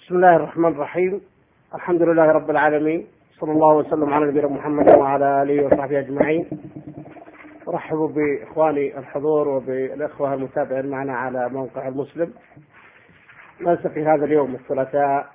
بسم الله الرحمن الرحيم. الحمد لله رب العالمين، صلى الله وسلم على نبينا محمد وعلى آله وصحبه أجمعين. أرحب بإخواني الحضور وبالإخوة المتابعين معنا على موقع المسلم. نلتقي هذا اليوم الثلاثاء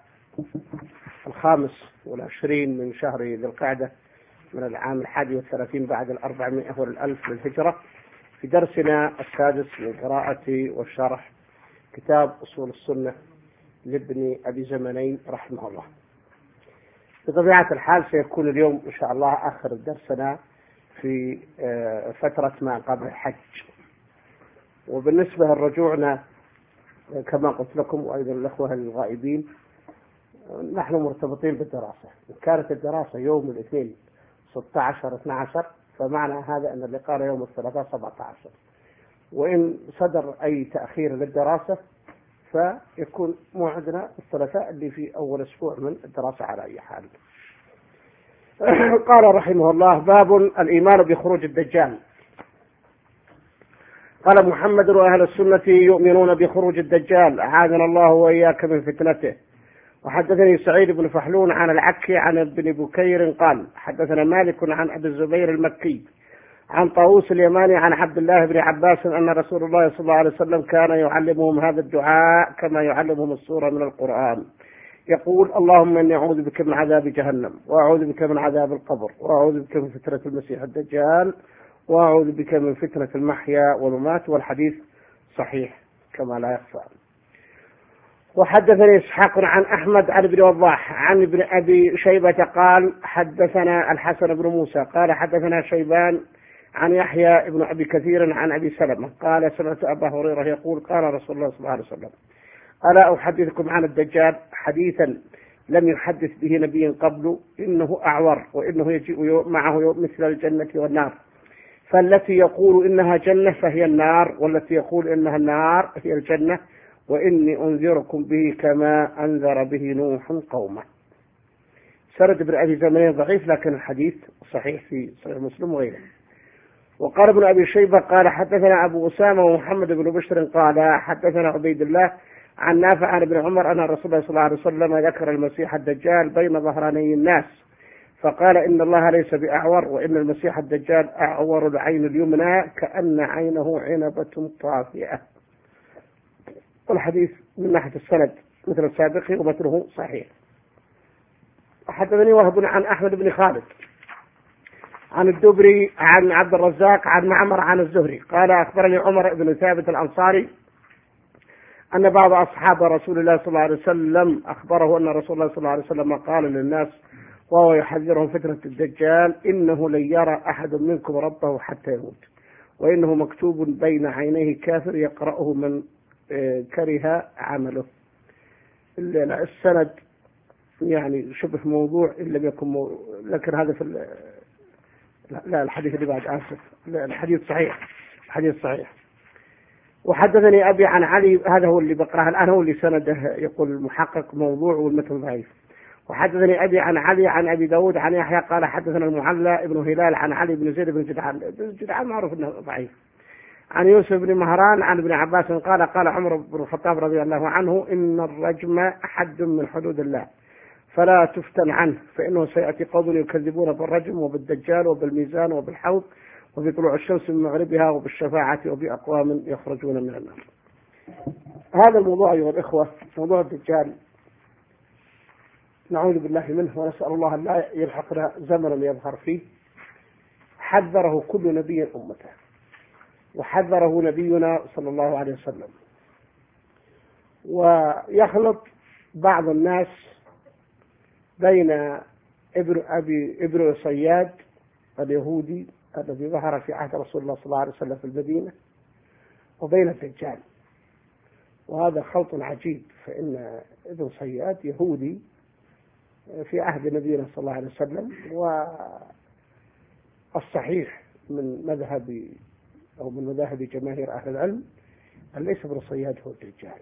25 من شهر ذي القعدة من العام 31 بعد 400 والألف للهجرة، في درسنا السادس من قراءة والشرح كتاب أصول السنة لابن أبي زمنين رحمه الله. بطبيعة الحال سيكون اليوم إن شاء الله آخر درسنا في فترة ما قبل الحج. وبالنسبة لرجوعنا كما قلت لكم وأيضا الأخوة الغائبين، نحن مرتبطين بالدراسة. إن كانت الدراسة يوم الاثنين 16-12 فمعنى هذا أن اللقاء يوم الثلاثاء 17، وإن صدر أي تأخير للدراسة فيكون موعدنا الثلاثاء اللي في أول أسبوع من الدراسة على أي حال. قال رحمه الله: باب الإيمان بخروج الدجال. قال محمد: وأهل السنة يؤمنون بخروج الدجال، أعاذنا الله وإياك من فتنته. وحدثني سعيد بن فحلون عن العكي عن ابن بكير قال: حدثنا مالك عن أبي الزبير المكي عن طاووس اليماني عن عبد الله بن عباس أن رسول الله صلى الله عليه وسلم كان يعلمهم هذا الدعاء كما يعلمهم السورة من القرآن، يقول: اللهم إني أعوذ بك من عذاب جهنم، وأعوذ بك من عذاب القبر، وأعوذ بك من فتنة المسيح الدجال، وأعوذ بك من فتنة المحيا والممات. والحديث صحيح كما لا يخفى. وحدثني إسحاق عن أحمد عن ابن وضاح عن ابن أبي شيبة قال: حدثنا الحسن بن موسى قال: حدثنا شيبان عن يحيى ابن أبي كثير عن أبي سلمة قال: سمعت أبا هريرة يقول: قال رسول الله صلى الله عليه وسلم: ألا أحدثكم عن الدجال حديثا لم يحدث به نبي قبل، إنه أعور، وإنه يجيء معه مثل الجنة والنار، فالتي يقول إنها جنة فهي النار، والتي يقول إنها النار هي الجنة، وإني أنذركم به كما أنذر به نوح قومه. سرد ابن أبي زمنين ضعيف، لكن الحديث صحيح في صحيح مسلم وغيره. وقال ابن أبي شيبة قال: حدثنا أبو أسامة ومحمد بن بشر قال: حدثنا عبيد الله عن نافع عن ابن عمر أن رسول الله صلى الله عليه وسلم ذكر المسيح الدجال بين ظهراني الناس، فقال: إن الله ليس بأعور، وإن المسيح الدجال أعور العين اليمنى كأن عينه عنبة طافئة. والحديث من ناحية السند مثل السابق ومتنه صحيح. وحدثني وهب عن أحمد بن خالد عن الدبري عن عبد الرزاق عن معمر عن الزهري قال: أخبرني عمر بن ثابت الأنصاري أن بعض أصحاب رسول الله صلى الله عليه وسلم أخبره أن رسول الله صلى الله عليه وسلم قال للناس وهو يحذرهم فتنة الدجال: إنه لن يرى أحد منكم ربه حتى يموت، وإنه مكتوب بين عينيه كافر يقرأه من كره عمله. السند يعني شبه موضوع إن لم يكن لكن هذا في لا الحديث اللي بعد آسف، الحديث صحيح، الحديث صحيح. وحدثني أبي عن علي، هذا هو اللي بقرأه الآن، هو اللي سنده يقول المحقق موضوع والمتن ضعيف. وحدثني أبي عن علي عن أبي داود عن يحيى قال: حدثنا المعلى ابن هلال عن علي بن زيد بن جدعان معروف أنه ضعيف، عن يوسف بن مهران عن ابن عباس قال: قال عمر بن الخطاب رضي الله عنه: إن الرجم حد من حدود الله فلا تفتن عنه، فإنه سيأتي قوم يكذبون بالرجم وبالدجال وبالميزان وبالحوض وبطلوع الشمس من مغربها وبالشفاعة وبأقوام يخرجون من النار. هذا الموضوع أيها الإخوة، موضوع الدجال، نعوذ بالله منه ونسأل الله أن لا يلحقنا زمنا يظهر فيه. حذره كل نبي أمته، وحذره نبينا صلى الله عليه وسلم. ويخلط بعض الناس بين ابن صياد اليهودي الذي ظهر في عهد رسول الله صلى الله عليه وسلم في المدينة وبين الدجال، وهذا خلط عجيب، فإن ابن صياد يهودي في عهد نبينا صلى الله عليه وسلم، والصحيح من مذهب أو من مذاهب جماهير أهل العلم أن ليس ابن صياد هو الدجال.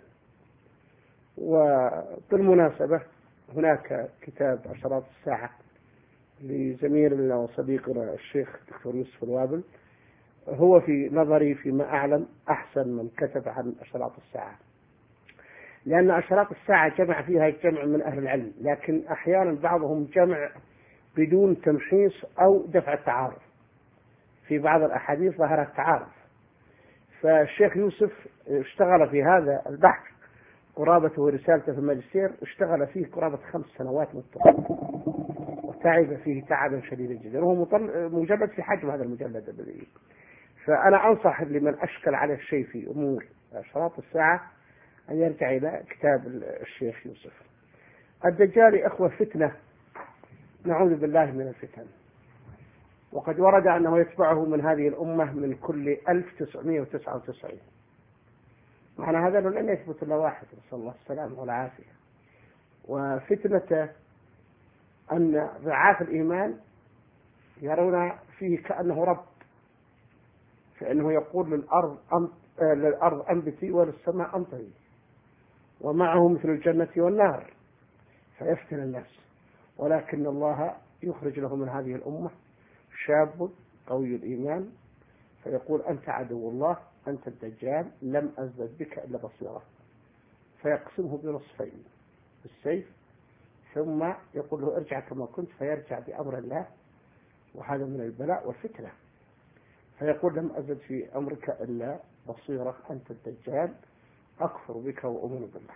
وبالمناسبة هناك كتاب أشراط الساعة لزميلنا وصديقنا الشيخ دكتور يوسف الوابل، هو في نظري فيما أعلم أحسن من كتب عن أشراط الساعة. لأن أشراط الساعة جمع فيها جمع من أهل العلم، لكن أحيانا بعضهم جمع بدون تمحيص أو دفع التعارض. في بعض الأحاديث ظهر التعارض، فالشيخ يوسف اشتغل في هذا البحث قرابته ورسالته في الماجستير، اشتغل فيه قرابة 5 سنوات متصلة وتعب فيه تعبا شديدا جدا، وهو مجلد في حجم هذا المجلد الذي. فأنا أنصح لمن أشكل على الشيء في أمور أشراط الساعة أن يرجع إلى كتاب الشيخ يوسف. الدجال أخوة فتنة، نعوذ بالله من الفتن، وقد ورد أنه يتبعه من هذه الأمة من كل 1999. معنى هذا لن يثبت إلا واحد، نسأل الله السلامة والعافية. وفتنة أن ضعاف الإيمان يرون فيه كأنه رب، فإنه يقول للأرض أنبتي وللسماء أمطري، ومعه مثل الجنة والنار، فيفتن الناس. ولكن الله يخرج له من هذه الأمة شاب قوي الإيمان فيقول أنت عدو الله، أنت الدجال، لم أزدد بك إلا بصيرة، فيقسمه بنصفين بالسيف، ثم يقول له ارجع كما كنت، فيرجع بأمر الله، وهذا من البلاء والفتنة. فيقول لم أزد في أمرك إلا بصيرة، أنت الدجال، أكفر بك وأؤمن بالله.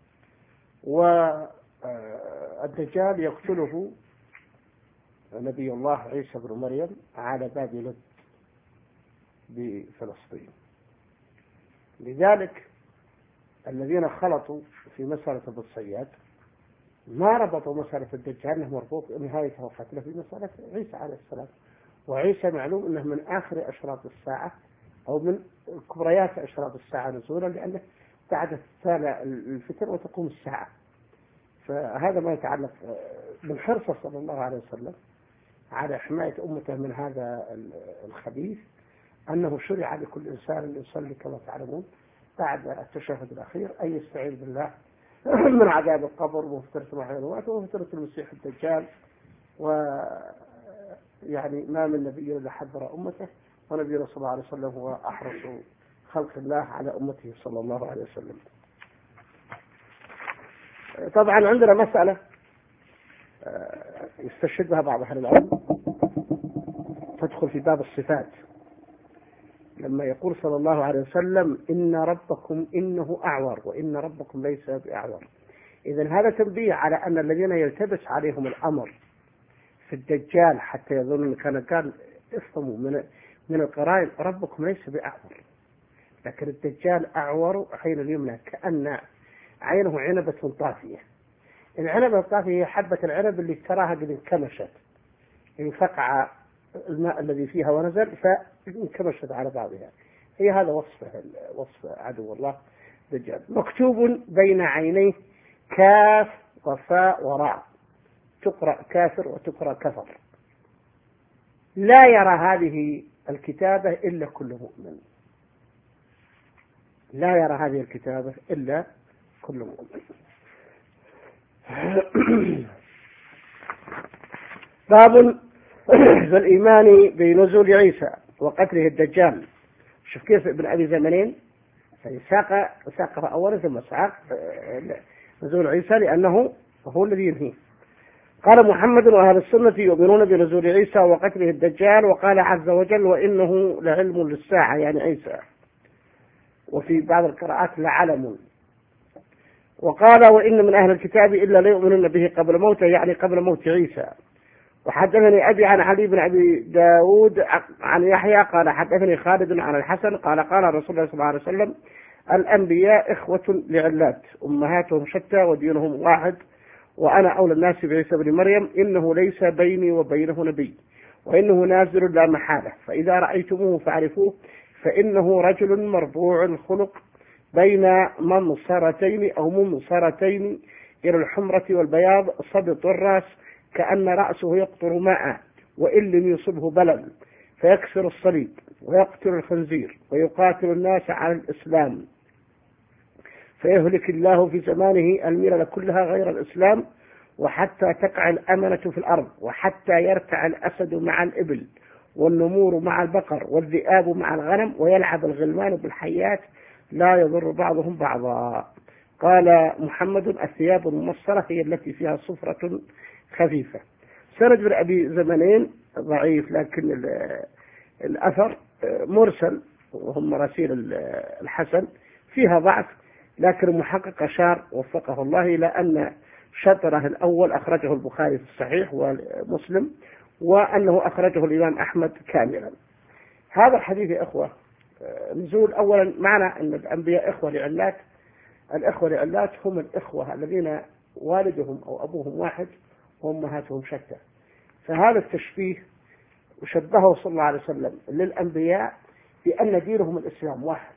والدجال يقتله نبي الله عيسى بن مريم على باب لد بفلسطين. لذلك الذين خلطوا في مسألة أبو الصياد ما ربطوا مسألة الدجال أنه مربوط نهاية وفتنة في مسألة عيسى عليه السلام. وعيسى معلوم أنه من آخر أشراط الساعة أو من كبريات أشراط الساعة نزولا، لأنه بعد تتالى الفتن وتقوم الساعة. فهذا ما يتعلق من حرصه صلى الله عليه وسلم على حماية أمته من هذا الخبيث، أنه شرع لكل إنسان أن يصلي كما تعلمون بعد التشهد الأخير أن يستعيذ بالله من عذاب القبر وفترة الحيوانات وفترة المسيح الدجال. ويعني ما من نبي إلا حذر أمته، ونبينا صلى الله عليه وسلم هو أحرص خلق الله على أمته صلى الله عليه وسلم. طبعا عندنا مسألة يستشهد بها بعض أهل العلم تدخل في باب الصفات، لما يقول صلى الله عليه وسلم إن ربكم إنه أعور وإن ربكم ليس بأعور. إذن هذا تنبيه على أن الذين يلتبس عليهم الأمر في الدجال حتى يظنون كان قال افهموا من القرائن ربكم ليس بأعور، لكن الدجال أعور عين اليمنى كأن عينه عنبة طافية. العنبة الطافية هي حبة العنب اللي تراها قد انكمشت، انفقع الماء الذي فيها ونزل فانكمشت على بعضها. هي هذا وصف عدو الله دجال. مكتوب بين عينيه كاف وفاء وراء، تقرأ كافر وتقرأ كفر. لا يرى هذه الكتابة إلا كل مؤمن، لا يرى هذه الكتابة إلا كل مؤمن. باب في الإيمان بنزول عيسى وقتله الدجال. شوف كيف ابن أبي زمنين ساق أولا ثم ساق نزول عيسى لأنه هو الذي ينهيه. قال محمد وأهل السنة يؤمنون بنزول عيسى وقتله الدجال، وقال عز وجل وإنه لعلم للساعة يعني عيسى، وفي بعض القراءات لعلم. وقال وإن من أهل الكتاب إلا ليؤمنون به قبل موته يعني قبل موت عيسى. وحدثني أبي عن علي بن أبي داود عن يحيى قال حدثني خالد عن الحسن قال قال رسول الله صلى الله عليه وسلم الأنبياء إخوة لعلات أمهاتهم شتى ودينهم واحد، وأنا أولى الناس بعيسى بن مريم، إنه ليس بيني وبينه نبي وإنه نازل لا محالة، فإذا رأيتموه فاعرفوه، فإنه رجل مربوع الخلق بين منصرتين أو منصرتين إلى الحمرة والبياض، صبط الرأس كأن رأسه يقطر ماء، وإن لم يصبه بلل، فيكسر الصليب ويقتل الخنزير ويقاتل الناس على الإسلام، فيهلك الله في زمانه الملل كلها غير الإسلام، وحتى تقع الأمنة في الأرض، وحتى يرتع الأسد مع الإبل والنمور مع البقر والذئاب مع الغنم، ويلعب الغلمان بالحيات لا يضر بعضهم بعضا. قال محمد: الثياب الممصرة هي التي فيها صفرة خفيفة. سند بن أبي زمنين ضعيف، لكن الأثر مرسل، وهم مراسيل الحسن فيها ضعف، لكن المحقق أشار وفقه الله إلى أن شطره الأول أخرجه البخاري في الصحيح ومسلم، وأنه أخرجه الإمام أحمد كاملا. هذا الحديث يا إخوة نزول أولا معنى أن الأنبياء إخوة لعلات. الإخوة لعلات هم الإخوة الذين والدهم أو أبوهم واحد وأمهاتهم شتى. فهذا التشبيه وشبهه صلى الله عليه وسلم للأنبياء بأن دينهم الإسلام واحد،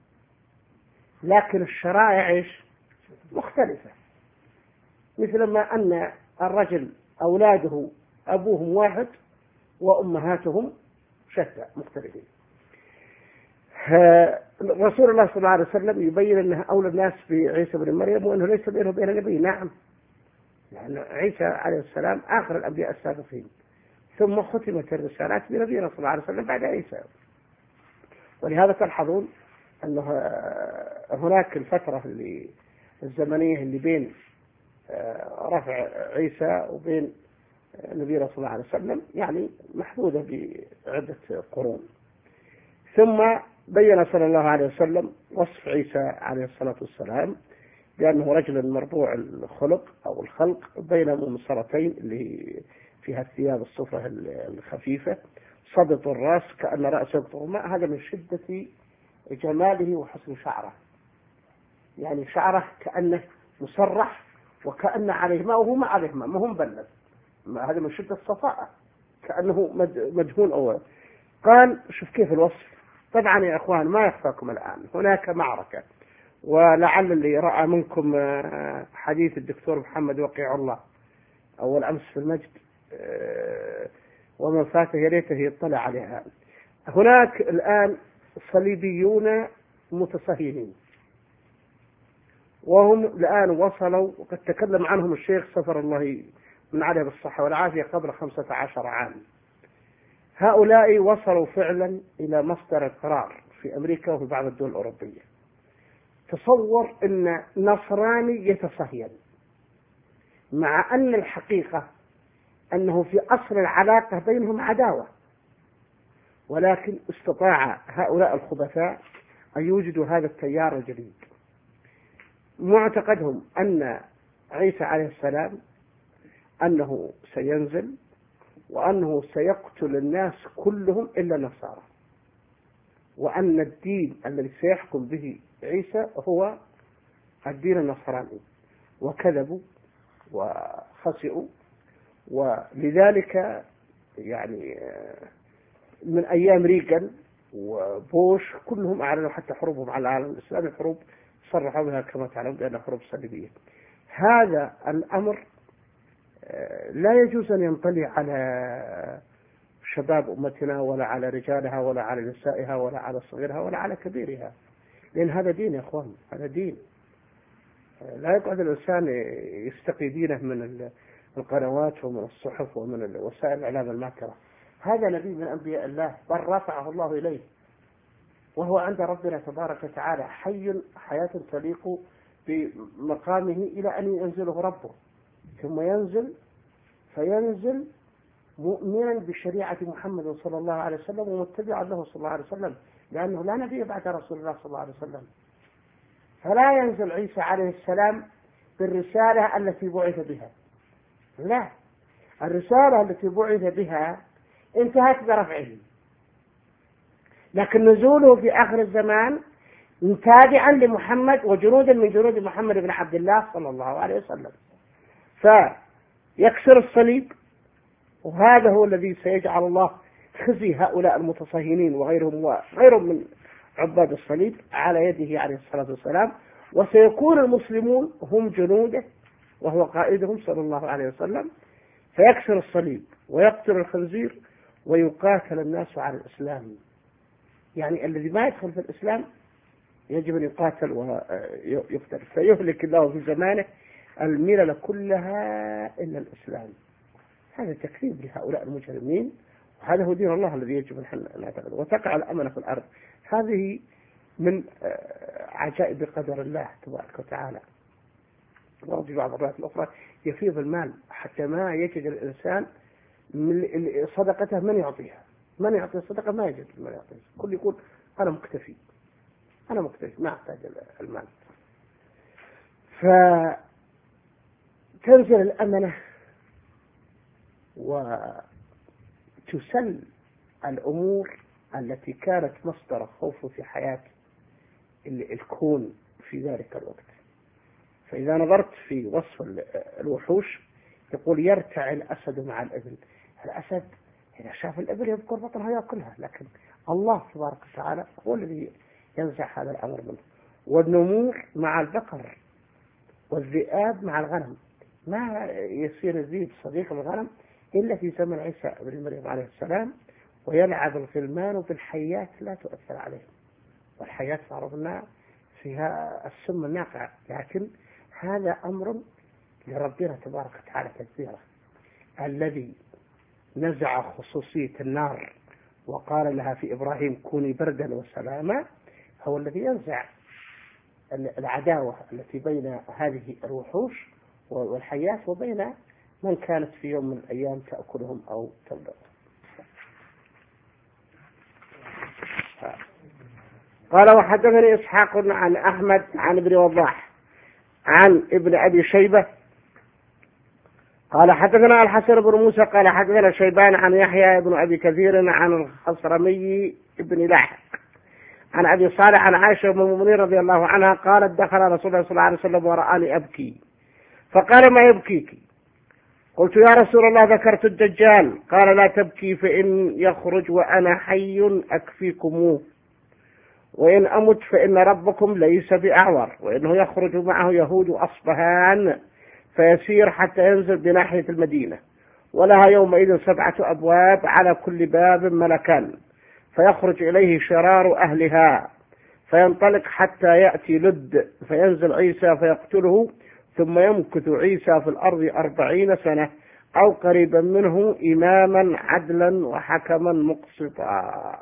لكن الشرائع مختلفة، مثل ما أن الرجل أولاده أبوهم واحد وأمهاتهم شتى مختلفين. رسول الله صلى الله عليه وسلم يبين أنه أولى الناس بعيسى بن مريم، وأنه ليس بينه وبين نبي. نعم، لأن عيسى عليه السلام آخر الأنبياء السابقين، ثم ختمت الرسالات بنبينا صلى الله عليه وسلم بعد عيسى. ولهذا تلحظون أنه هناك الفترة الزمنية اللي بين رفع عيسى وبين نبينا صلى الله عليه وسلم يعني محدودة بعدة قرون. ثم بين صلى الله عليه وسلم وصف عيسى عليه الصلاة والسلام بأنه رجل مربوع الخلق أو الخلق بين ممصرتين اللي فيها الثياب الصفرة الخفيفة، صدط الرأس كأن رأسه يقطر ماء. هذا من شدة جماله وحسن شعره، يعني شعره كأنه مسرح وكأن عليه ماء وهو ما عليه ماء، ما هو مبلد. هذا من شدة الصفاء، كأنه مدهون أول. قال شوف كيف الوصف. طبعا يا أخوان ما يخفاكم الآن هناك معركة، ولعل اللي رأى منكم حديث الدكتور محمد وقيع الله أول أمس في المجد ومن فاته يا ريته يطلع عليها. هناك الآن صليبيون متصهينين، وهم الآن وصلوا، وقد تكلم عنهم الشيخ سفر الله من عليه بالصحة والعافية قبل 15 عام. هؤلاء وصلوا فعلا إلى مصدر القرار في أمريكا وفي بعض الدول الأوروبية. تصور أن نصراني يتصهين، مع أن الحقيقة أنه في أصل العلاقة بينهم عداوة، ولكن استطاع هؤلاء الخبثاء أن يوجدوا هذا التيار الجديد. معتقدهم أن عيسى عليه السلام أنه سينزل وأنه سيقتل الناس كلهم إلا النصارى، وأن الدين الذي سيحكم به عيسى هو الدين النصراني، وكذبوا وخسئوا. ولذلك يعني من أيام ريغان وبوش كلهم أعلنوا حتى حروبهم على العالم الإسلامي، حروب صرحوا بها كما تعلمون بأنها حروب صليبية. هذا الأمر لا يجوز أن ينطلي على شباب أمتنا ولا على رجالها ولا على نسائها ولا على صغيرها ولا على كبيرها، لأن هذا دين يا أخوان، هذا دين. لا يقعد الإنسان يستقي دينه من القنوات ومن الصحف ومن وسائل الإعلام الماكرة. هذا نبي من أنبياء الله، بل رفعه الله إليه، وهو عند ربنا تبارك وتعالى حي حياة تليق بمقامه إلى أن ينزله ربه، ثم ينزل فينزل مؤمنا بشريعة محمد صلى الله عليه وسلم ومتبعا له صلى الله عليه وسلم، لأنه لا نبي بعد رسول الله صلى الله عليه وسلم. فلا ينزل عيسى عليه السلام بالرسالة التي بعث بها، لا، الرسالة التي بعث بها انتهت برفعه، لكن نزوله في آخر الزمان تابعا لمحمد وجنودا من جنود محمد بن عبد الله صلى الله عليه وسلم. فيكسر الصليب، وهذا هو الذي سيجعل الله خزي هؤلاء المتصهينين وغيرهم من عباد الصليب على يده عليه الصلاة والسلام، وسيكون المسلمون هم جنوده وهو قائدهم صلى الله عليه وسلم، فيكسر الصليب ويقتل الخنزير ويقاتل الناس على الإسلام. يعني الذي ما يدخل في الإسلام يجب أن يقاتل ويقتل، فيهلك الله في زمانه الملل كلها إلا الإسلام. هذا تكذيب لهؤلاء المجرمين، وهذا هو دين الله الذي يجب أن نعتقده. وتقع الأمن في الأرض، هذه من عجائب قدر الله تبارك وتعالى. وفي بعض الروايات الأخرى يفيض المال حتى ما يجد الإنسان من صدقته من يعطيها، من يعطي الصدقة ما يجد من يعطيها، كل يقول أنا مكتفي ما أحتاج المال. فتنزل الأمنة وتسل الأمور التي كانت مصدر خوف في حياة الكون في ذلك الوقت. فإذا نظرت في وصف الوحوش يقول يرتع الأسد مع الإبل. الأسد إذا شاف الإبل يذكر بطنها يأكلها، لكن الله تبارك وتعالى هو الذي ينزع هذا الأمر منه. والنمور مع البقر والذئاب مع الغنم، ما يصير الذئب صديق الغنم إلا في زمن عيسى بن مريم عليه السلام، ويلعب الغلمان بالحيات لا تؤثر عليهم. والحيات عرفنا فيها السم النافع، لكن هذا أمر لربنا تبارك وتعالى تدبيره. الذي نزع خصوصية النار وقال لها في إبراهيم كوني بردا وسلاما هو الذي ينزع العداوة التي بين هذه الوحوش والحيات وبين من كانت في يوم من الأيام تأكلهم أو تبلغهم. قال وحدثني إسحاق عن أحمد عن ابن وضاح عن ابن أبي شيبة قال حدثنا الحسن بن موسى قال حدثنا شيبان عن يحيى بن أبي كثير عن الخصرمي بن لاحق عن أبي صالح عن عائشة بن المؤمنين رضي الله عنها قالت دخل رسول الله صلى الله عليه وسلم ورآني أبكي فقال ما يبكيك؟ قلت يا رسول الله ذكرت الدجال. قال لا تبكي فإن يخرج وأنا حي أكفيكموه، وإن أمت فإن ربكم ليس بأعور، وإنه يخرج معه يهود أصبهان فيسير حتى ينزل بناحية المدينة، ولها يومئذ 7 أبواب على كل باب ملكان، فيخرج إليه شرار أهلها فينطلق حتى يأتي لد فينزل عيسى فيقتله، ثم يمكث عيسى في الأرض 40 سنة أو قريبا منه إماما عدلا وحكما مقسطا.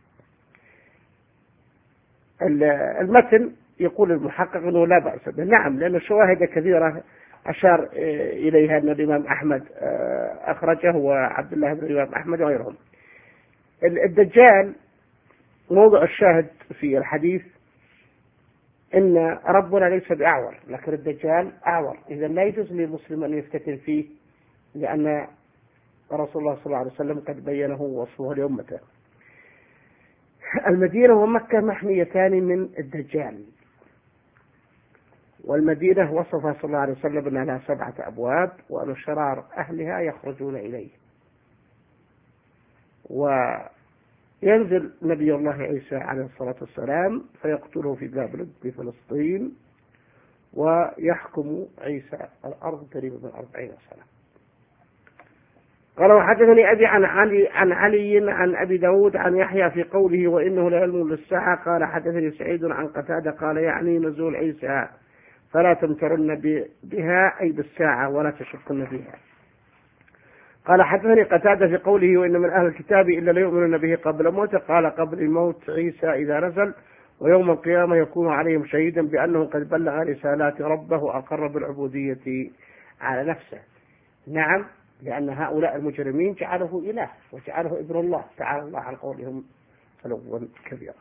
المتن يقول المحقق أنه لا بأس به، نعم، لأن الشواهد كثيرة أشار إليها أن الإمام أحمد أخرجه وعبد الله بن الإمام أحمد وغيرهم. الدجال موضع الشاهد في الحديث إن ربنا ليس بأعور، لكن الدجال أعور، إذا لا يجوز للمسلم أن يفتتن فيه، لأن رسول الله صلى الله عليه وسلم قد بينه وصفه لأمته. المدينة ومكة محميتان من الدجال، والمدينة وصفها صلى الله عليه وسلم أنها لها 7 أبواب وأن شرار أهلها يخرجون إليه. وينزل نبي الله عيسى عليه الصلاة والسلام فيقتله في بابل بفلسطين، ويحكم عيسى الأرض قريبا من 40 سنة. قال وحدثني أبي عن علي عن أبي داود عن يحيى في قوله وإنه لعلم للساعة. قال حدثني سعيد عن قتادة قال يعني نزول عيسى فلا تمترن بها أي بالساعة ولا تشكن فيها. قال حدثني قتادة في قوله وإن من أهل الكتاب إلا ليؤمنون به قبل موته. قال قبل موت عيسى إذا نزل، ويوم القيامة يكون عليهم شهيدا بأنه قد بلغ رسالات ربه وأقر بالعبودية على نفسه. نعم، لأن هؤلاء المجرمين جعله إله وجعله ابن الله تعالى الله عن قولهم علوا كبيرا.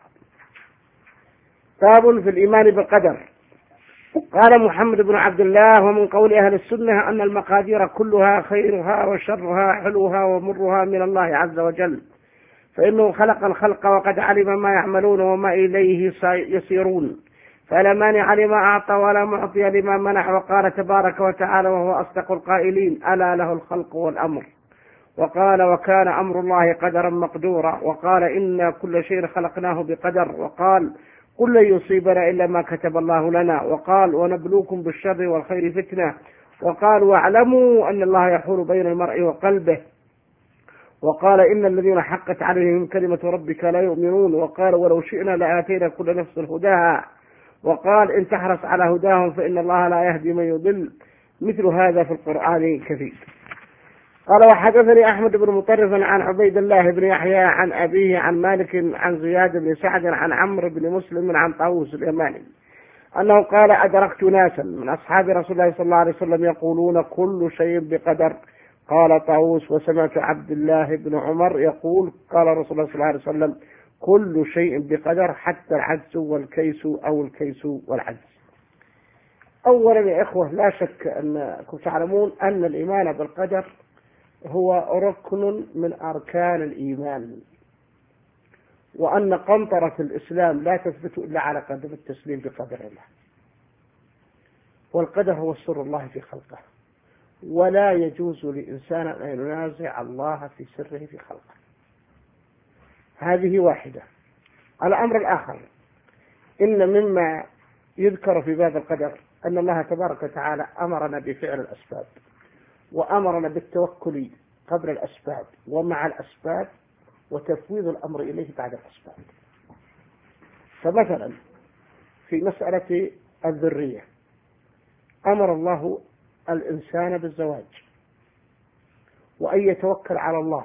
باب في الإيمان بالقدر. قال محمد بن عبد الله ومن قول أهل السنة أن المقادير كلها خيرها وشرها حلوها ومرها من الله عز وجل، فإنه خلق الخلق وقد علم ما يعملون وما إليه يسيرون، فلا مانع لما أعطى ولا معطي لما منع. وقال تبارك وتعالى وهو أصدق القائلين ألا له الخلق والأمر. وقال وكان أمر الله قدرا مقدورا. وقال إنا كل شيء خلقناه بقدر. وقال قل لن يصيبنا إلا ما كتب الله لنا. وقال ونبلوكم بالشر والخير فتنة. وقال واعلموا أن الله يحول بين المرء وقلبه. وقال إن الذين حقت عليهم كلمة ربك لا يؤمنون. وقال ولو شئنا لآتينا كل نفس هداها. وقال إن تحرص على هداهم فإن الله لا يهدي من يضل. مثل هذا في القرآن كثير. قال وحدثني أحمد بن مطرف عن عبيد الله بن يحيى عن أبيه عن مالك عن زياد بن سعد عن عمرو بن مسلم عن طاووس اليماني أنه قال أدركت ناسا من أصحاب رسول الله صلى الله عليه وسلم يقولون كل شيء بقدر. قال طاووس وسمعت عبد الله بن عمر يقول قال رسول الله صلى الله عليه وسلم كل شيء بقدر حتى العجز والكيس أو الكيس والعجز. أولا يا إخوة لا شك أنكم تعلمون أن الإيمان بالقدر هو ركن من أركان الإيمان، وأن قنطرة الإسلام لا تثبت إلا على قدر التسليم بقدر الله، والقدر هو سر الله في خلقه، ولا يجوز لإنسان أن ينازع الله في سره في خلقه. هذه واحدة. الأمر الآخر إن مما يذكر في باب القدر أن الله تبارك وتعالى أمرنا بفعل الأسباب، وأمرنا بالتوكل قبل الأسباب ومع الأسباب، وتفويض الأمر إليه بعد الأسباب. فمثلا في مسألة الذرية أمر الله الإنسان بالزواج وأن يتوكل على الله،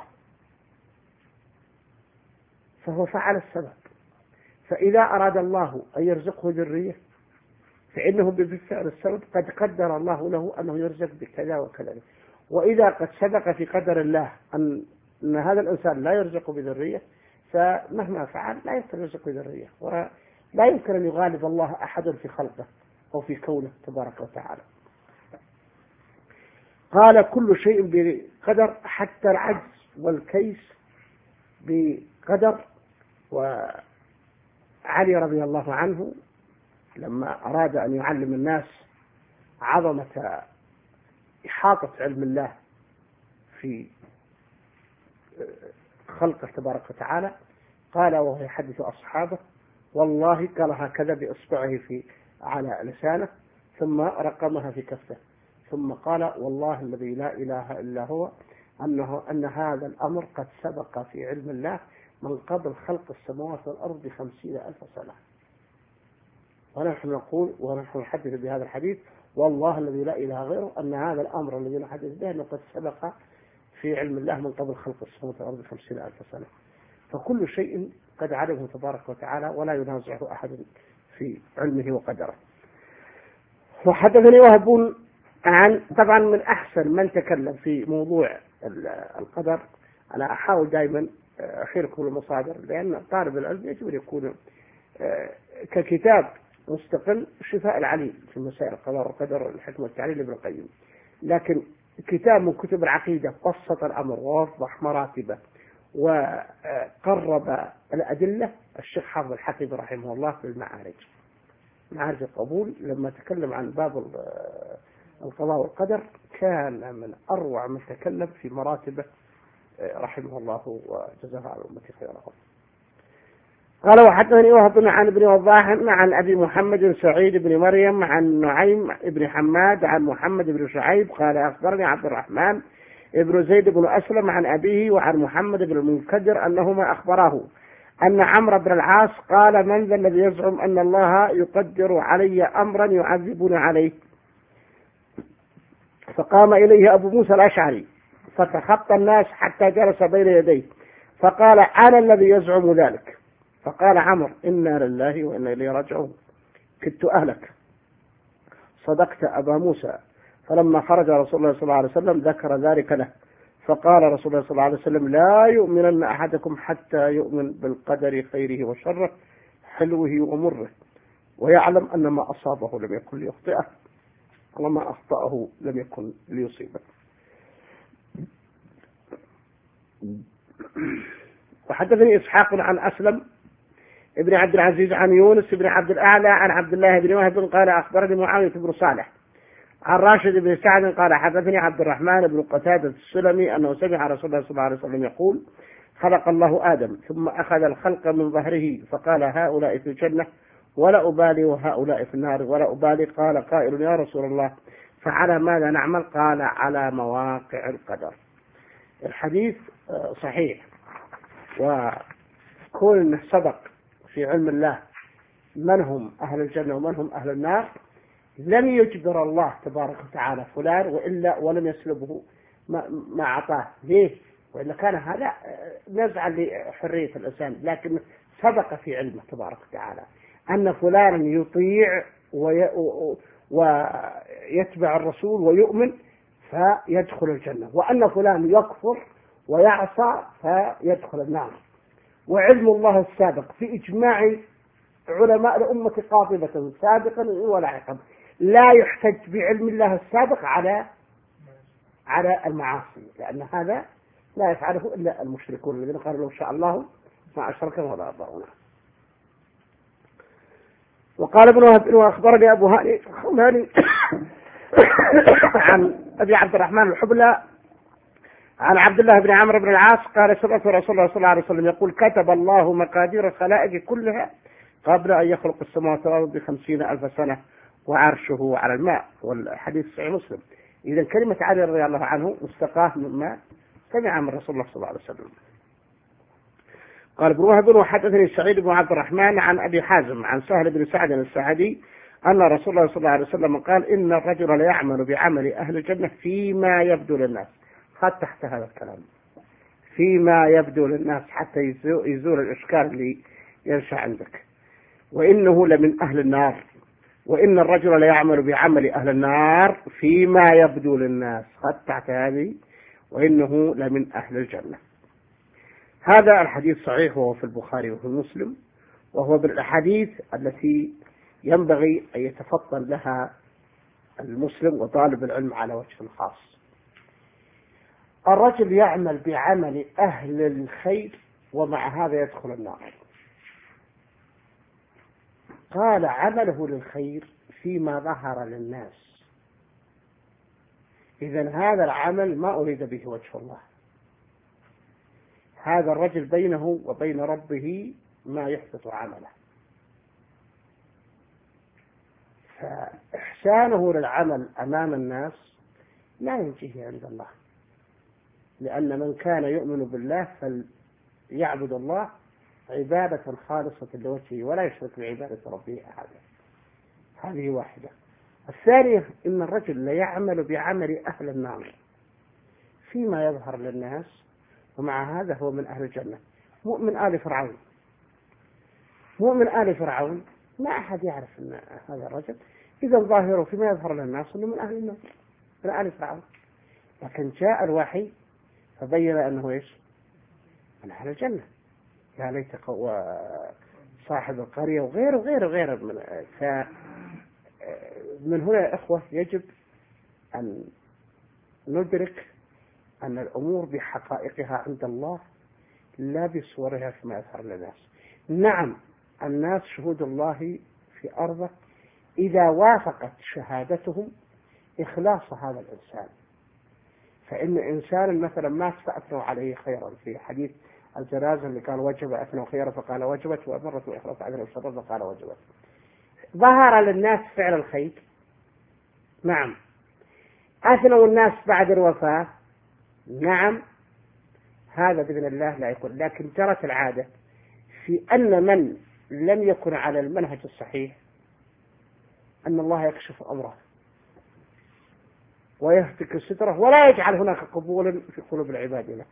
فهو فعل السبب. فإذا أراد الله أن يرزقه ذرية فإنه بفعل السبب قد قدر الله له أنه يرزق بكذا وكذا. وإذا قد سبق في قدر الله أن هذا الإنسان لا يرزق بذرية فمهما فعل لا يمكن يرزق بذرية، ولا يمكن أن يغالب الله أحد في خلقه أو في كونه تبارك وتعالى. قال كل شيء بقدر حتى العجز والكيس بقدر. وعلي رضي الله عنه لما أراد أن يعلم الناس عظمة إحاطة علم الله في خلقه تبارك وتعالى قال وهو يحدث أصحابه والله قال هكذا بإصبعه على لسانه ثم رقمها في كفه ثم قال والله الذي لا إله إلا هو أن هذا الأمر قد سبق في علم الله من قبل خلق السماوات والأرض ب50,000 سنة. ونحن نقول ونحن نحدث بهذا الحديث والله الذي لا إله غيره أن هذا الأمر الذي نحدث به أنه قد سبق في علم الله من قبل خلق السماوات والأرض ب50,000 سنة. فكل شيء قد علمه تبارك وتعالى ولا ينازعه أحد في علمه وقدره. وحدثني وهب عن طبعا من أحسن من تكلم في موضوع القدر. أنا أحاول دائما أخيركم المصادر لأن طالب العلم يجب أن يكون ككتاب مستقل شفاء العليل في مسائل القضاء والقدر الحكمة والتعليل ابن القيم، لكن كتاب من كتب العقيدة بسط الأمر ووضح مراتبه وقرب الأدلة الشيخ حافظ الحكيم رحمه الله في معارج القبول لما تكلم عن باب القضاء والقدر كان من أروع من تكلم في مراتبه رحمه الله وجزاه على أمته خيرا. قال وحدثني وهب عن ابن وضاح عن أبي محمد سعيد بن مريم عن نعيم بن حماد عن محمد بن شعيب قال أخبرني عبد الرحمن ابن زيد بن أسلم عن أبيه وعن محمد بن المنكدر أنهما أخبراه أن عمرو بن العاص قال من ذا الذي يزعم أن الله يقدر علي أمرا يعذبني عليه؟ فقام إليه أبو موسى الأشعري فتخطى الناس حتى جلس بين يديه فقال أنا الذي يزعم ذلك. فقال عمرو إنا لله وإنا إليه راجعون كدت أهلك صدقت أبا موسى. فلما خرج رسول الله صلى الله عليه وسلم ذكر ذلك له فقال رسول الله صلى الله عليه وسلم لا يؤمنن أحدكم حتى يؤمن بالقدر خيره وشره حلوه ومره ويعلم أن ما أصابه لم يكن ليخطئه وما أخطأه لم يكن ليصيبه. وحدثني إسحاق عن أسلم ابن عبد العزيز عن يونس بن عبد الأعلى عن عبد الله بن وهب قال أخبرني معاوية بن صالح عن راشد بن سعد قال حدثني عبد الرحمن بن قتادة السلمي أنه سمع رسول الله صلى الله عليه وسلم يقول خلق الله آدم ثم أخذ الخلق من ظهره فقال هؤلاء في الجنة ولا أبالي وهؤلاء في النار ولا أبالي. قال قائل يا رسول الله فعلى ماذا نعمل؟ قال على مواقع القدر. الحديث صحيح، وكون انه سبق في علم الله من هم أهل الجنة ومن هم أهل النار لم يجبر الله تبارك وتعالى فلان وإلا ولم يسلبه ما أعطاه. ليه؟ وإلا كان هذا نزعا لحرية الإنسان، لكن سبق في علمه تبارك وتعالى أن فلانا يطيع ويتبع الرسول ويؤمن فيدخل الجنة، وأن فلان يكفر ويعصى فيدخل النار. وعلم الله السابق في إجماع علماء الأمة قاطبة سابقا ولاحقا، لا يحتج بعلم الله السابق على المعاصي، لأن هذا لا يفعله إلا المشركون الذين قالوا لو شاء الله ما أشركوا ولا أضرنا. وقال ابن وهب وأخبرني أبو هاني عن أبي عبد الرحمن الحبلى عن عبد الله بن عمرو بن العاص قال سمعت رسول الله صلى الله عليه وسلم يقول كتب الله مقادير الخلائق كلها قبل أن يخلق السماوات والأرض ب50,000 سنة وعرشه على الماء، والحديث صحيح مسلم. إذا كلمة علي رضي الله عنه مستقاه مما سمع من رسول الله صلى الله عليه وسلم. قال ابن وهب وحدثني سعيد بن عبد الرحمن عن أبي حازم عن سهل بن سعد الساعدي أن رسول الله صلى الله عليه وسلم قال إن الرجل ليعمل بعمل أهل الجنة فيما يبدو للناس. خذ تحت هذا الكلام فيما يبدو للناس حتى يزول الإشكال اللي ينشأ عندك. وإنه لمن أهل النار، وإن الرجل ليعمل بعمل أهل النار فيما يبدو للناس. خذ تحت هذه وإنه لمن أهل الجنة. هذا الحديث صحيح وهو في البخاري وفي مسلم، وهو من الأحاديث التي ينبغي أن يتفطن لها المسلم وطالب العلم على وجه خاص. الرجل يعمل بعمل أهل الخير ومع هذا يدخل النار. قال عمله للخير فيما ظهر للناس، إذن هذا العمل ما أريد به وجه الله. هذا الرجل بينه وبين ربه ما يحدث عمله، فإحسانه للعمل أمام الناس لا ينتهي عند الله، لأن من كان يؤمن بالله فليعبد الله عبادة خالصة لوجهه ولا يشرك بعبادة ربه أحدا. هذه واحدة. الثانية إن الرجل لا يعمل بعمل أهل النار فيما يظهر للناس، ومع هذا هو من أهل الجنة. مؤمن آل فرعون، مؤمن آل فرعون ما أحد يعرف أن هذا الرجل إذا ظاهره فيما يظهر للناس أنه من أهل النار من آل فرعون، لكن جاء الوحي فبين أنه إيش؟ من أهل الجنة. يا ليت صاحب القرية وغيره من هنا يا إخوة يجب أن ندرك أن الأمور بحقائقها عند الله لا بصورها فيما يظهر للناس. نعم الناس شهود الله في أرضه إذا وافقت شهادتهم إخلاص هذا الإنسان. فإن إنسان مثلا مات فأثنوا عليه خيرا في حديث الجنازة اللي قال وجب أثنوا خيرا فقال وجبت، وأمرت وإخلاص عدل الشر فقال وجبت. ظهر للناس فعل الخير، نعم. أثنوا الناس بعد الوفاة، نعم. هذا بإذن الله لا يكون، لكن جرت العادة في أن من لم يكن على المنهج الصحيح أن الله يكشف أمره ويهتك ستره ولا يجعل هناك قبول في قلوب العباد له.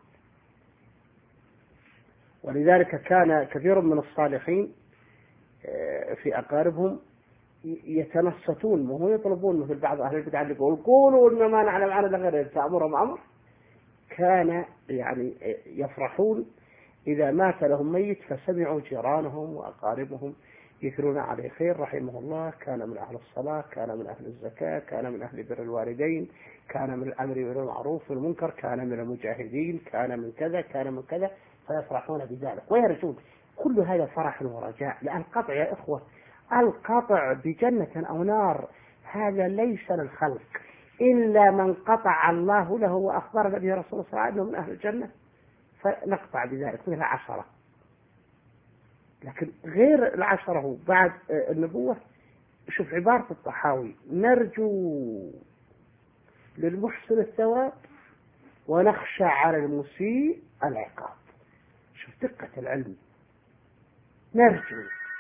ولذلك كان كثير من الصالحين في أقاربهم يتنصتون وهم يطلبون، مثل بعض أهل البدع اللي يقول قولوا إنما نعلم عن غير تأمرهم أمر. كان يعني يفرحون إذا مات لهم ميت فسمعوا جيرانهم وأقاربهم يثنون عليه خير، رحمه الله كان من أهل الصلاة، كان من أهل الزكاة، كان من أهل بر الوالدين، كان من الأمر بالمعروف والمنكر، كان من المجاهدين، كان من كذا، كان من كذا، فيفرحون بذلك ويرجون. كل هذا فرح ورجاء، لأن القطع يا إخوة، القطع بجنة أو نار هذا ليس للخلق إلا من قطع الله له وأخبر به رسول الله صلى الله عليه وسلم من أهل الجنة فنقطع بذلك مثل 10. لكن غير 10 بعد النبوة، شوف عبارة الطحاوي: نرجو للمحسن الثواب ونخشى على المسيء العقاب. شوف دقة العلم، نرجو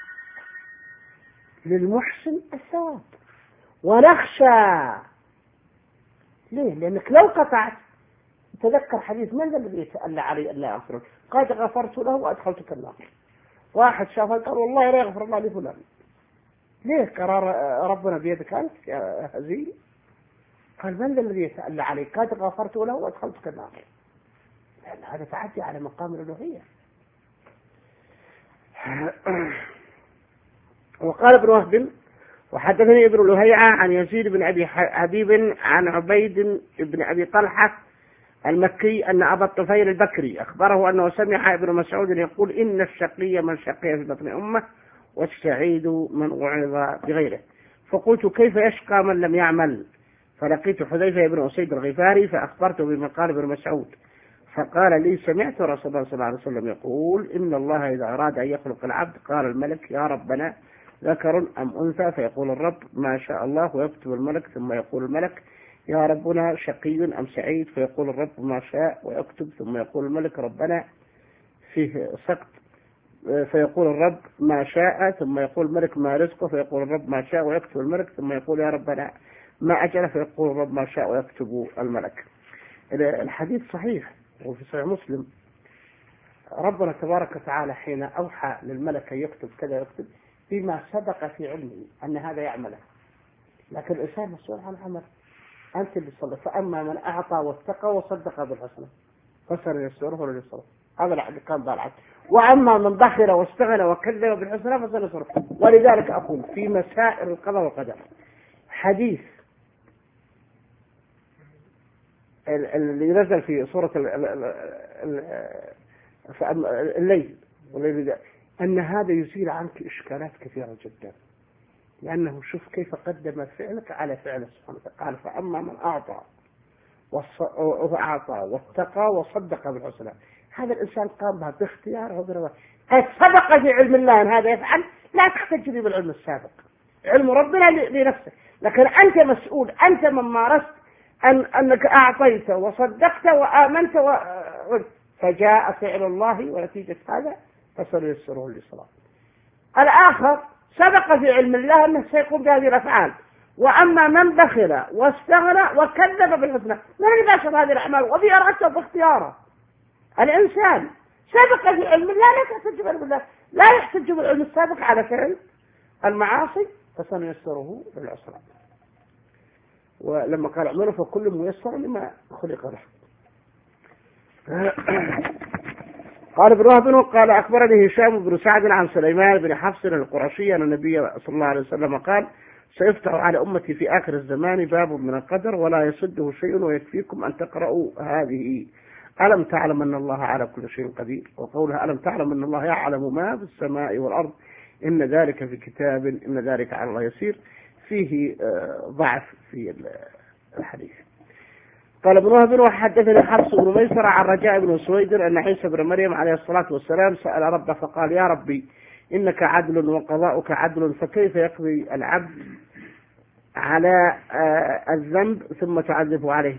للمحسن الثواب ونخشى. ليه؟ لأنك لو قطعت تذكر حديث من ذا الذي يتألى علي ألا أغفر؟ قد غفرت له وأدخلتك النار. واحد شافه قال والله لا يغفر الله لفلان. ليه؟ قرار ربنا بيدك أنت يا هزيل. قال من ذا الذي يتألى علي؟ قد غفرت له وأدخلتك النار. لأن هذا تعدي على مقام الألوهية. وقال ابن وهب وحدثني ابن لهيعة عن يزيد بن أبي حبيب عن عبيد بن أبي طلحة المكي أن أبا الطفيل البكري أخبره أنه سمع ابن مسعود يقول إن الشقي من شقي في بطن أمه والسعيد من وعظ بغيره. فقلت كيف يشقى من لم يعمل؟ فلقيت حذيفة بن أسيد الغفاري فأخبرته بما قال ابن مسعود فقال لي سمعت رسول الله صلى الله عليه وسلم يقول إن الله إذا أراد أن يخلق العبد قال الملك يا ربنا ذكر أم أنثى؟ فيقول الرب ما شاء الله ويكتب الملك ثم يقول الملك يا ربنا شقي أم سعيد؟ فيقول الرب ما شاء ويكتب ثم يقول الملك ربنا فيه سقط. فيقول الرب ما شاء ثم يقول الملك ما رزقه؟ فيقول الرب ما شاء ويكتب الملك ثم يقول يا ربنا ما أجله؟ فيقول الرب ما شاء ويكتب الملك. الحديث صحيح وفي صحيح مسلم. ربنا تبارك وتعالى حين أوحى للملك أن يكتب كذا يكتب فيما سبق في علمه أن هذا يعمله، لكن الإنسان مسؤول عن عمل. أنت اللي صلى فأما من أعطى واتقى وصدق بالحسنى فسنيسره لليسرى. هذا اللي كان بالعكس. وأما من بخل واستغنى وكذب بالحسنى فسنيسره. ولذلك أقول في مسائل القضاء والقدر حديث اللي نزل في سورة الليل أن هذا يزيل عنك إشكالات كثيرة جدا، لأنه شوف كيف قدم فعلك على فعله سبحانه وتعالى. فأما من أعطى واتقى وصدق بالحسنى، هذا الإنسان قام بها باختياره وبرضاه. سبق في علم الله أن هذا يفعل، لا تحتج به بالعلم السابق، علم ربنا لنفسه، لكن أنت مسؤول، أنت من مارست أنك أعطيت وصدقت وآمنت فجاء فعل الله ونتيجة هذا فسنيسره للصلاة. الآخر سبق في علم الله أنه سيقوم بهذه الأفعال. وأما من بخل واستغنى وكذب بالحسنى من يباشر هذه الأعمال وفي إرادته باختياره. الإنسان سبق في علم الله لا تحتج بعلم الله، لا يحتج بالعلم السابق على فعل المعاصي فسنيسره للعسرى. ولما قال اعملوا فكل ميسر لما خلق له. قال ابن وهب قال أخبرني هشام بن سعد عن سليمان بن حفص القرشي أن النبي صلى الله عليه وسلم قال سيفتح على أمتي في آخر الزمان باب من القدر ولا يصده شيء ويكفيكم أن تقرأوا هذه ألم تعلم أن الله على كل شيء قدير، وقولها ألم تعلم أن الله يعلم ما في السماء والأرض إن ذلك في كتاب إن ذلك على الله يسير. فيه ضعف في الحديث. قال ابن وهب وحدثني حفص بن ميسر عن رجاء بن سويدر أن عيسى بن مريم عليه الصلاة والسلام سأل ربه فقال يا ربي إنك عدل وقضاؤك عدل فكيف يقضي العبد على الذنب ثم تعذبه عليه؟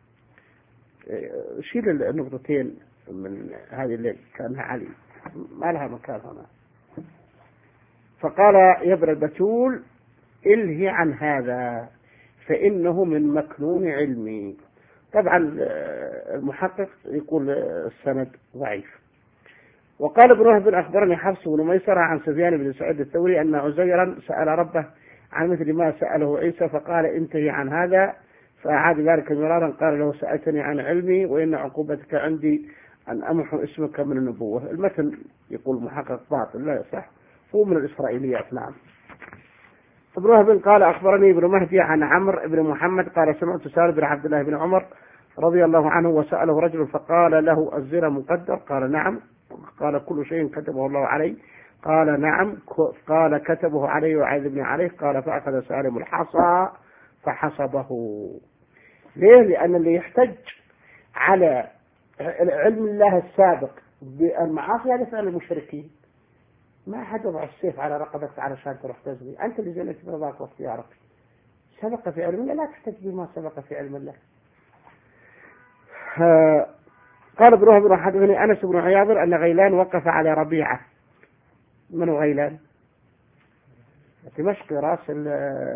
شيل النقطتين من هذه الليل كانها علي ما لها مكان هنا. فقال يا ابن البتول إلهي عن هذا فإنه من مكنون علمي. طبعا المحقق يقول السند ضعيف. وقال ابن وهب أخبرني حفص بن ميسرة عن سفيان بن سعيد الثوري أن عزيرا سأل ربه عن مثل ما سأله عيسى فقال انتهي عن هذا فأعاد ذلك مرارا. قال له سألتني عن علمي وإن عقوبتك عندي أن أمحو اسمك من النبوة. المتن يقول المحقق باطل لا يصح، هو من الإسرائيليات. نعم. ابن وهب قال أخبرني ابن مهدي عن عمرو بن محمد قال سمعت سالم بن عبد الله بن عمر رضي الله عنه وسأله رجل فقال له الزنا مقدر؟ قال نعم. قال كل شيء كتبه الله عليه؟ قال نعم. قال كتبه عليه وعذبني عليه؟ قال فأخذ سالم الحصى فحصبه. ليه؟ لأن اللي يحتج على علم الله السابق بالمعاصي هذا فعل المشركين. ما حد يضع السيف على رقبتك علشان تروح تزني، أنت اللي زنيت برضاك واختيارك. سبق في علم الله لا تحتج بما سبق في علم الله. قال ابن وهب حدثني أنس بن عياضر أن غيلان وقف على ربيعة. من غيلان؟ دمشق راس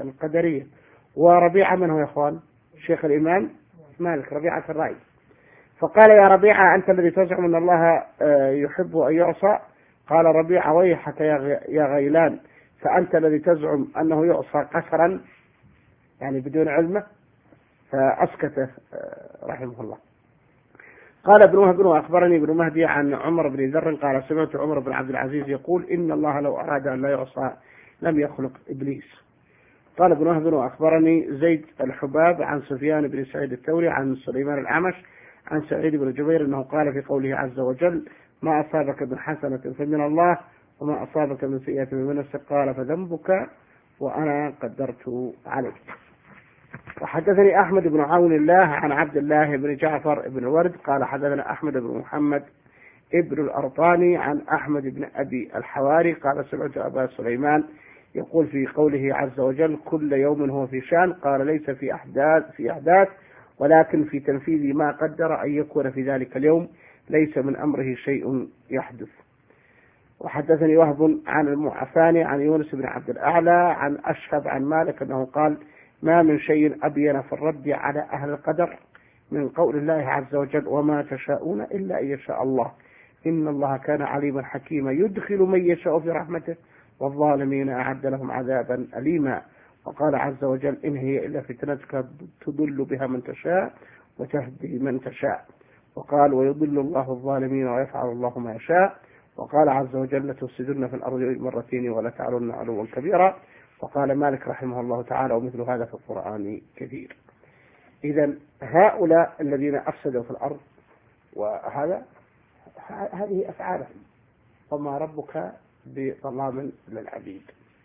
القدرية. وربيعة من هو يا إخوان؟ شيخ الإمام مالك ربيعة الرأي. فقال يا ربيعة أنت الذي تزعم أن الله يحب أن يعصى؟ قال ربيعة ويحك يا غيلان، فأنت الذي تزعم أنه يعصى قسرا يعني بدون علمه. فأسكته رحمه الله. قال ابن وهب وأخبرني ابن مهدي عن عمر بن ذر قال سمعت عمر بن عبد العزيز يقول إن الله لو أراد أن لا يعصى لم يخلق إبليس. قال ابن وهب وأخبرني زيد الحباب عن سفيان بن سعيد الثوري عن سليمان الأعمش عن سعيد بن جبير أنه قال في قوله عز وجل ما أصابك من حسنة فمن الله وما أصابك من سيئة من نفسك قال فذنبك وأنا قدرت عليك. وحدثني أحمد بن عون الله عن عبد الله بن جعفر بن الورد قال حدثنا أحمد بن محمد ابن الأرطاني عن أحمد بن أبي الحواري قال سمعت أبا سليمان يقول في قوله عز وجل كل يوم هو في شأن قال ليس في أحداث ولكن في تنفيذ ما قدر أن يكون في ذلك اليوم ليس من أمره شيء يحدث. وحدثني وهب عن المعافاني عن يونس بن عبد الأعلى عن أشهب عن مالك أنه قال ما من شيء أبين في الرد على أهل القدر من قول الله عز وجل وما تشاءون إلا أن يشاء الله إن الله كان عليما حكيما يدخل من يشاء في رحمته والظالمين أعد لهم عذابا أليما. وقال عز وجل إن هي إلا فتنتك تضل بها من تشاء وتهدي من تشاء. وقال ويضل الله الظالمين ويفعل الله ما يشاء. وقال عز وجل لتفسدن في الأرض مرتين ولا تعلن علوا كبيرا. وقال مالك رحمه الله تعالى ومثل هذا في القرآن كثير. إذا هؤلاء الذين أفسدوا في الأرض وهذا هذه أفعالهم وما ربك بظلام للعبيد.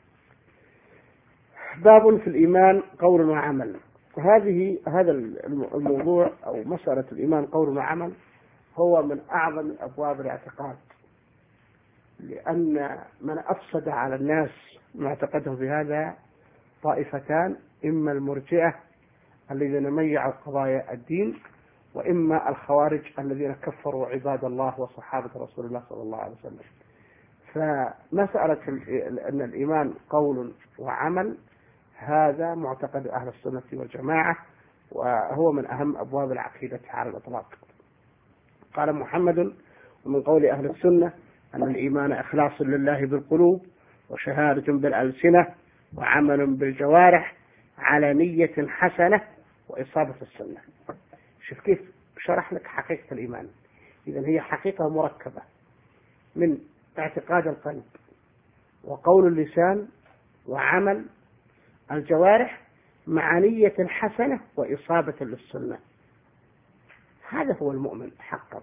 باب في الإيمان قول وعمل. هذا الموضوع أو مسألة الإيمان قول وعمل هو من أعظم أبواب الاعتقاد، لأن من أفسد على الناس معتقدهم في هذا طائفتان، إما المرجئة الذين ميعوا قضايا الدين، وإما الخوارج الذين كفروا عباد الله وصحابة رسول الله صلى الله عليه وسلم. فمسألة أن الإيمان قول وعمل هذا معتقد أهل السنة والجماعة، وهو من أهم أبواب العقيدة على الإطلاق. قال محمد ومن قول أهل السنة أن الإيمان إخلاص لله بالقلوب وشهادة بالألسنة وعمل بالجوارح على نية حسنة وإصابة السنة. شوف كيف شرح لك حقيقة الإيمان. إذن هي حقيقة مركبة من اعتقاد القلب وقول اللسان وعمل الجوارح مع نية حسنة وإصابة للسنة. هذا هو المؤمن حقا.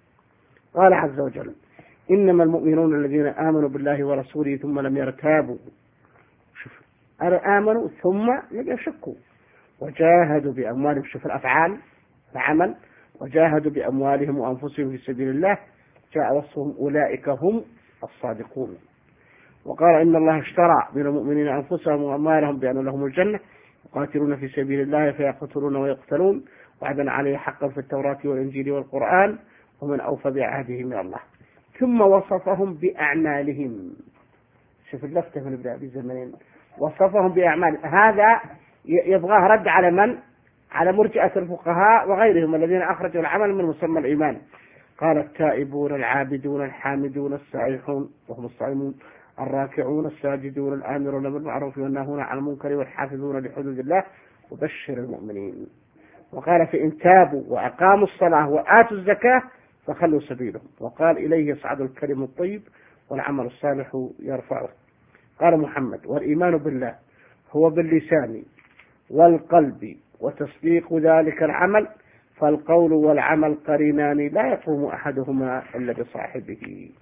قال عز وجل إنما المؤمنون الذين آمنوا بالله ورسوله ثم لم يرتابوا. شوف آمنوا ثم لم يشكوا وجاهدوا بأموالهم. شوف الأفعال العمل وجاهدوا بأموالهم وأنفسهم في سبيل الله جاء وصفهم أولئك هم الصادقون. وقال إن الله اشترى من المؤمنين أنفسهم وأموالهم بأن لهم الجنة يقاتلون في سبيل الله فيقتلون ويقتلون وعدا عليه حقا في التوراة والإنجيل والقرآن ومن أوفى بعهده من الله. ثم وصفهم بأعمالهم. شوف اللفتة من ابن أبي زمانين وصفهم بأعمال. هذا يبغاه رد على من؟ على مرجئة الفقهاء وغيرهم الذين أخرجوا العمل من مسمى الإيمان. قال التائبون العابدون الحامدون السائحون وهم الصائمون الراكعون الساجدون الآمرون بالمعروف والناهون عن المنكر والحافظون لحدود الله وبشر المؤمنين. وقال فإن تابوا وأقاموا الصلاة وآتوا الزكاة فخلوا سبيلهم. وقال إليه يصعد الكلم الطيب والعمل الصالح يرفعه. قال محمد والإيمان بالله هو باللسان والقلب وتصديق ذلك العمل، فالقول والعمل قرينان لا يقوم أحدهما إلا بصاحبه.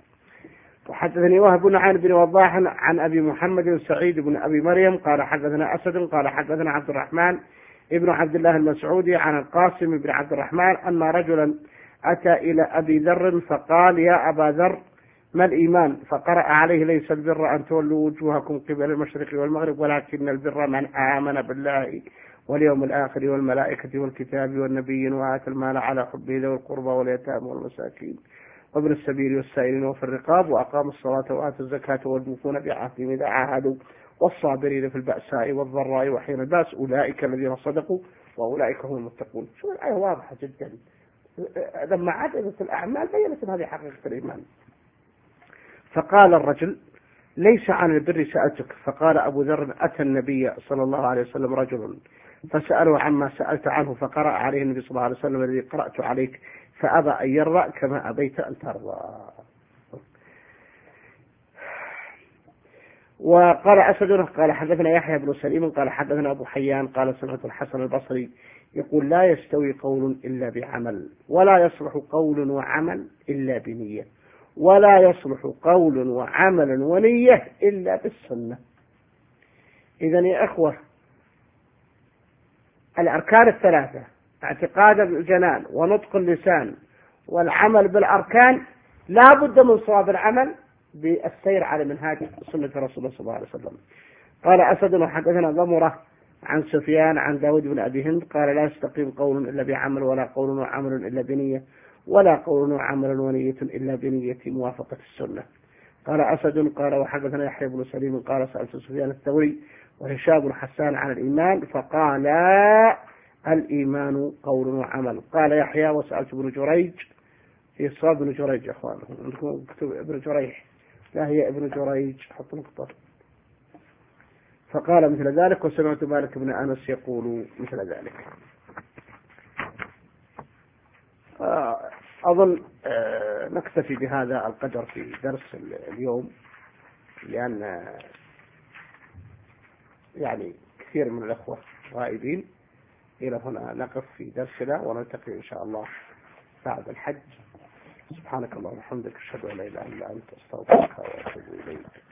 وحدثني وهب عن بن وضاح عن أبي محمد سعيد بن أبي مريم قال حدثنا أسد قال حدثنا عبد الرحمن ابن عبد الله المسعودي عن القاسم بن عبد الرحمن أن رجلا أتى إلى أبي ذر فقال يا أبا ذر ما الإيمان؟ فقرأ عليه ليس البر أن تولوا وجوهكم قبل المشرق والمغرب ولكن البر من آمن بالله واليوم الآخر والملائكة والكتاب والنبيين وآتى المال على حبه ذوي القربى واليتامى والمساكين وابن السبيل والسائلين وفي الرقاب وأقاموا الصلاة وآتوا الزكاة والموفون بعهدهم إذا عاهدوا والصابرين في البأساء والضراء وحين البأس أولئك الذين صدقوا وأولئك هم المتقون. شو الآية واضحة جدا لما عددت الأعمال بينت هذه حقيقة الإيمان. فقال الرجل ليس عن البر سألتك. فقال أبو ذر أتى النبي صلى الله عليه وسلم رجل فسأله عما سألت عنه فقرأ عليه النبي صلى الله عليه وسلم الذي قرأت عليك فأبى أن يرضى كما أبيت أن ترضى. وقال أسد قال حدثنا يحيى بن سليم قال حدثنا أبو حيان قال سمعت الحسن البصري يقول لا يستوي قول إلا بعمل ولا يصلح قول وعمل إلا بنية ولا يصلح قول وعمل ونية إلا بالسنة. إذن يا أخوة الأركان الثلاثة اعتقاد الجنان ونطق اللسان والعمل بالأركان لا بد من صواب العمل بالسير على منهاج سنة رسول الله صلى الله عليه وسلم. قال أسد وحدثنا ضمرة عن سفيان عن داود بن أبي هند قال لا يستقيم قول إلا بعمل ولا قول وعمل إلا بنية ولا قول وعمل ونية إلا بنية موافقة السنة. قال أسد قال وحدثنا يحيى بن سليم قال سألت سفيان الثوري وهشام بن حسان عن الإيمان فقال الإيمان قول وعمل. قال يحيى وسألت ابن جريج في صواب ابن جريج يا أخوان عندكم اكتب ابن جريح لا هي ابن جريج حط نقطة. فقال مثل ذلك وسمعت مالك بن أنس يقول مثل ذلك. أظن نكتفي بهذا القدر في درس اليوم لأن يعني كثير من الأخوة غائبين. إلى هنا نقف في درسنا ونلتقي إن شاء الله بعد الحج. سبحانك اللهم وبحمدك أشهد أن لا إله إلا أنت أستغفرك وأتوب إليك.